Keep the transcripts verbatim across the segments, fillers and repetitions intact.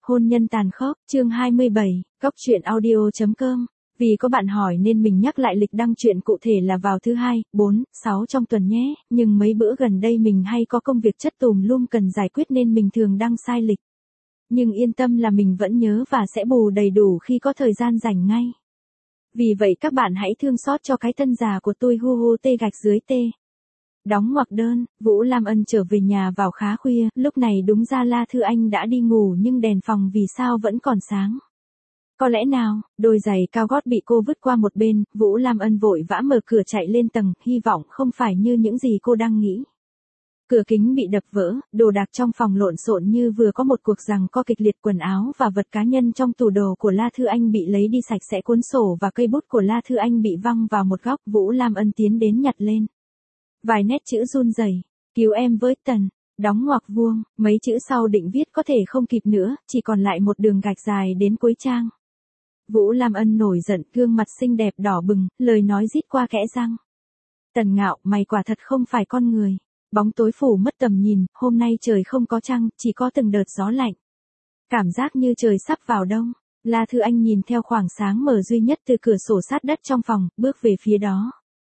Hôn nhân tàn khốc, chương hai mươi bảy, Cóc truyện audio chấm com. Vì có bạn hỏi nên mình nhắc lại lịch đăng truyện cụ thể là vào thứ hai, bốn, sáu trong tuần nhé, nhưng mấy bữa gần đây mình hay có công việc chất tùm lum cần giải quyết nên mình thường đăng sai lịch. Nhưng yên tâm là mình vẫn nhớ và sẽ bù đầy đủ khi có thời gian rảnh ngay. Vì vậy các bạn hãy thương xót cho cái thân già của tôi hu hu tê gạch dưới tê. Đóng ngoặc đơn, Vũ Lam Ân trở về nhà vào khá khuya, lúc này đúng ra La Thư Anh đã đi ngủ nhưng đèn phòng vì sao vẫn còn sáng. Có lẽ nào, đôi giày cao gót bị cô vứt qua một bên, Vũ Lam Ân vội vã mở cửa chạy lên tầng, hy vọng không phải như những gì cô đang nghĩ. Cửa kính bị đập vỡ, đồ đạc trong phòng lộn xộn như vừa có một cuộc giằng co kịch liệt, quần áo và vật cá nhân trong tủ đồ của La Thư Anh bị lấy đi sạch sẽ, cuốn sổ và cây bút của La Thư Anh bị văng vào một góc, Vũ Lam Ân tiến đến nhặt lên. Vài nét chữ run rẩy, cứu em với Tần, đóng ngoặc vuông, mấy chữ sau định viết có thể không kịp nữa, chỉ còn lại một đường gạch dài đến cuối trang. Vũ Lam Ân nổi giận, gương mặt xinh đẹp đỏ bừng, lời nói rít qua kẽ răng. Tần Ngạo, mày quả thật không phải con người. Bóng tối phủ mất tầm nhìn, hôm nay trời không có trăng, chỉ có từng đợt gió lạnh. Cảm giác như trời sắp vào đông. La Thư Anh nhìn theo khoảng sáng mờ duy nhất từ cửa sổ sát đất trong phòng, bước về phía đó.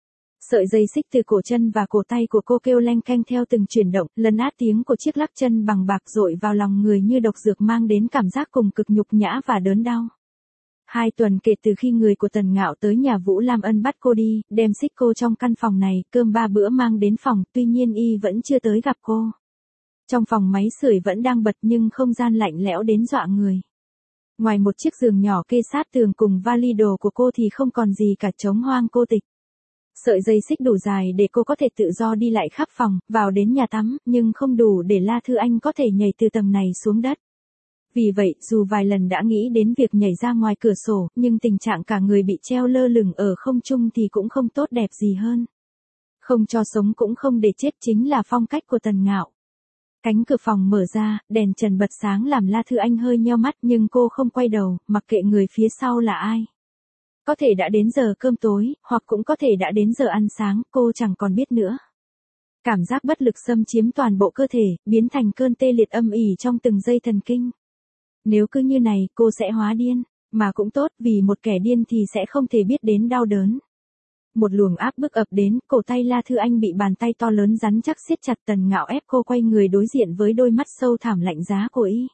Sợi dây xích từ cổ chân và cổ tay của cô kêu leng keng theo từng chuyển động, lấn át tiếng của chiếc lắc chân bằng bạc dội vào lòng người như độc dược, mang đến cảm giác cùng cực nhục nhã và đớn đau. Hai tuần kể từ khi người của Tần Ngạo tới nhà Vũ Lam Ân bắt cô đi, đem xích cô trong căn phòng này, cơm ba bữa mang đến phòng, tuy nhiên y vẫn chưa tới gặp cô. Trong phòng máy sưởi vẫn đang bật nhưng không gian lạnh lẽo đến dọa người. Ngoài một chiếc giường nhỏ kê sát tường cùng vali đồ của cô thì không còn gì cả, trống hoang cô tịch. Sợi dây xích đủ dài để cô có thể tự do đi lại khắp phòng, vào đến nhà tắm, nhưng không đủ để La Thư Anh có thể nhảy từ tầng này xuống đất. Vì vậy, dù vài lần đã nghĩ đến việc nhảy ra ngoài cửa sổ, nhưng tình trạng cả người bị treo lơ lửng ở không trung thì cũng không tốt đẹp gì hơn. Không cho sống cũng không để chết chính là phong cách của Tần Ngạo. Cánh cửa phòng mở ra, đèn trần bật sáng làm La Thư Anh hơi nheo mắt, nhưng cô không quay đầu, mặc kệ người phía sau là ai. Có thể đã đến giờ cơm tối, hoặc cũng có thể đã đến giờ ăn sáng, cô chẳng còn biết nữa. Cảm giác bất lực xâm chiếm toàn bộ cơ thể, biến thành cơn tê liệt âm ỉ trong từng giây thần kinh. Nếu cứ như này, cô sẽ hóa điên, mà cũng tốt, vì một kẻ điên thì sẽ không thể biết đến đau đớn. Một luồng áp bức ập đến, cổ tay La Thư Anh bị bàn tay to lớn rắn chắc siết chặt. Tần Ngạo ép cô quay người đối diện với đôi mắt sâu thẳm lạnh giá của y.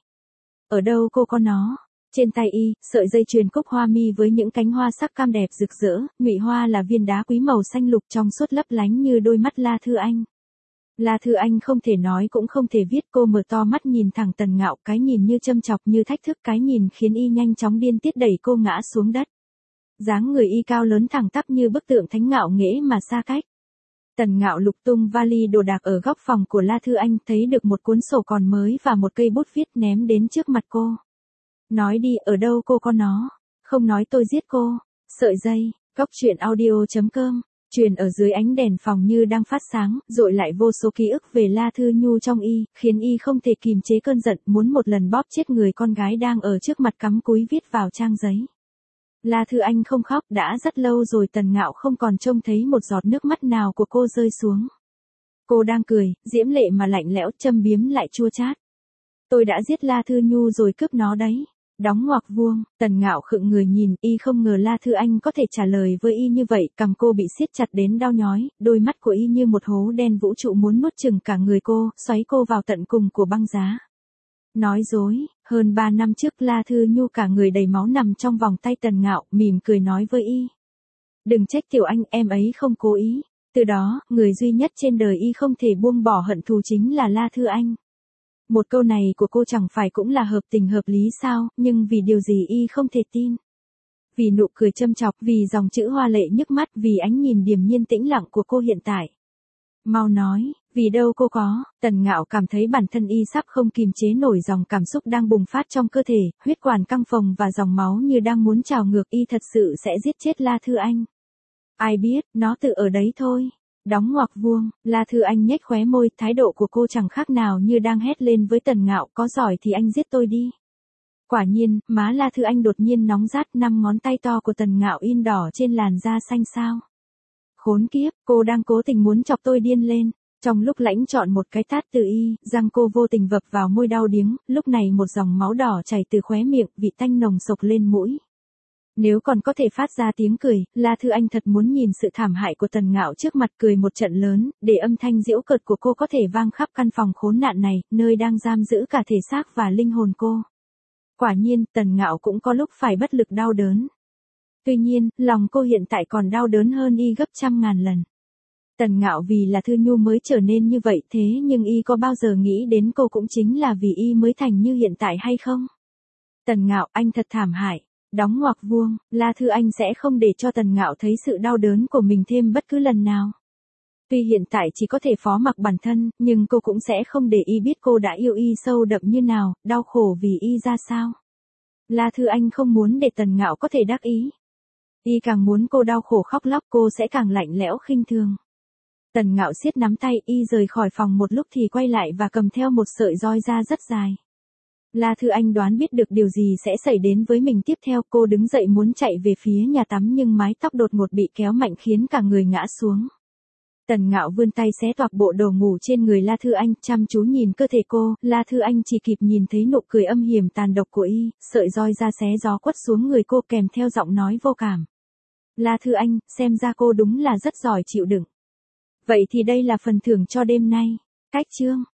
Ở đâu cô có nó? Trên tay y, sợi dây chuyền cúc hoa mi với những cánh hoa sắc cam đẹp rực rỡ, ngụy hoa là viên đá quý màu xanh lục trong suốt lấp lánh như đôi mắt La Thư Anh. La Thư Anh không thể nói cũng không thể viết, cô mở to mắt nhìn thẳng Tần Ngạo, cái nhìn như châm chọc như thách thức, cái nhìn khiến y nhanh chóng điên tiết đẩy cô ngã xuống đất. Dáng người y cao lớn thẳng tắp như bức tượng thánh ngạo nghễ mà xa cách. Tần Ngạo lục tung vali đồ đạc ở góc phòng của La Thư Anh, thấy được một cuốn sổ còn mới và một cây bút viết, ném đến trước mặt cô. Nói đi, ở đâu cô có nó? Không nói tôi giết cô. Sợi dây, Cóc truyện audio chấm com. Truyền ở dưới ánh đèn phòng như đang phát sáng, dội lại vô số ký ức về La Thư Nhu trong y, khiến y không thể kìm chế cơn giận, muốn một lần bóp chết người con gái đang ở trước mặt, cắm cúi viết vào trang giấy. La Thư Anh không khóc, đã rất lâu rồi Tần Ngạo không còn trông thấy một giọt nước mắt nào của cô rơi xuống. Cô đang cười, diễm lệ mà lạnh lẽo, châm biếm lại chua chát. Tôi đã giết La Thư Nhu rồi, cướp nó đấy. Đóng ngoặc vuông, Tần Ngạo khựng người nhìn, y không ngờ La Thư Anh có thể trả lời với y như vậy, cằm cô bị siết chặt đến đau nhói, đôi mắt của y như một hố đen vũ trụ muốn nuốt chửng cả người cô, xoáy cô vào tận cùng của băng giá. Nói dối, hơn ba năm trước La Thư Nhu cả người đầy máu nằm trong vòng tay Tần Ngạo, mỉm cười nói với y. Đừng trách Tiểu Anh, em ấy không cố ý. Từ đó, người duy nhất trên đời y không thể buông bỏ hận thù chính là La Thư Anh. Một câu này của cô chẳng phải cũng là hợp tình hợp lý sao, nhưng vì điều gì y không thể tin. Vì nụ cười châm chọc, vì dòng chữ hoa lệ nhức mắt, vì ánh nhìn điềm nhiên tĩnh lặng của cô hiện tại. Mau nói, vì đâu cô có? Tần Ngạo cảm thấy bản thân y sắp không kìm chế nổi dòng cảm xúc đang bùng phát trong cơ thể, huyết quản căng phồng và dòng máu như đang muốn trào ngược, y thật sự sẽ giết chết La Thư Anh. Ai biết, nó tự ở đấy thôi. Đóng ngoặc vuông, La Thư Anh nhếch khóe môi, thái độ của cô chẳng khác nào như đang hét lên với Tần Ngạo, có giỏi thì anh giết tôi đi. Quả nhiên, má La Thư Anh đột nhiên nóng rát, năm ngón tay to của Tần Ngạo in đỏ trên làn da xanh xao. Khốn kiếp, cô đang cố tình muốn chọc tôi điên lên. Trong lúc lãnh chọn một cái tát từ y, răng cô vô tình vập vào môi đau điếng, lúc này một dòng máu đỏ chảy từ khóe miệng, vị tanh nồng sộc lên mũi. Nếu còn có thể phát ra tiếng cười, La Thư Anh thật muốn nhìn sự thảm hại của Tần Ngạo trước mặt cười một trận lớn, để âm thanh giễu cợt của cô có thể vang khắp căn phòng khốn nạn này, nơi đang giam giữ cả thể xác và linh hồn cô. Quả nhiên, Tần Ngạo cũng có lúc phải bất lực đau đớn. Tuy nhiên, lòng cô hiện tại còn đau đớn hơn y gấp trăm ngàn lần. Tần Ngạo vì là Thư Nhu mới trở nên như vậy, thế nhưng y có bao giờ nghĩ đến cô cũng chính là vì y mới thành như hiện tại hay không? Tần Ngạo, anh thật thảm hại. Đóng ngoặc vuông, La Thư Anh sẽ không để cho Tần Ngạo thấy sự đau đớn của mình thêm bất cứ lần nào. Tuy hiện tại chỉ có thể phó mặc bản thân, nhưng cô cũng sẽ không để y biết cô đã yêu y sâu đậm như nào, đau khổ vì y ra sao. La Thư Anh không muốn để Tần Ngạo có thể đắc ý. Y càng muốn cô đau khổ khóc lóc, cô sẽ càng lạnh lẽo khinh thường. Tần Ngạo siết nắm tay, y rời khỏi phòng một lúc thì quay lại và cầm theo một sợi roi da rất dài. La Thư Anh đoán biết được điều gì sẽ xảy đến với mình tiếp theo, cô đứng dậy muốn chạy về phía nhà tắm nhưng mái tóc đột ngột bị kéo mạnh khiến cả người ngã xuống. Tần Ngạo vươn tay xé toạc bộ đồ ngủ trên người La Thư Anh, chăm chú nhìn cơ thể cô, La Thư Anh chỉ kịp nhìn thấy nụ cười âm hiểm tàn độc của y, sợi roi da xé gió quất xuống người cô kèm theo giọng nói vô cảm. La Thư Anh, xem ra cô đúng là rất giỏi chịu đựng. Vậy thì đây là phần thưởng cho đêm nay. Cách chương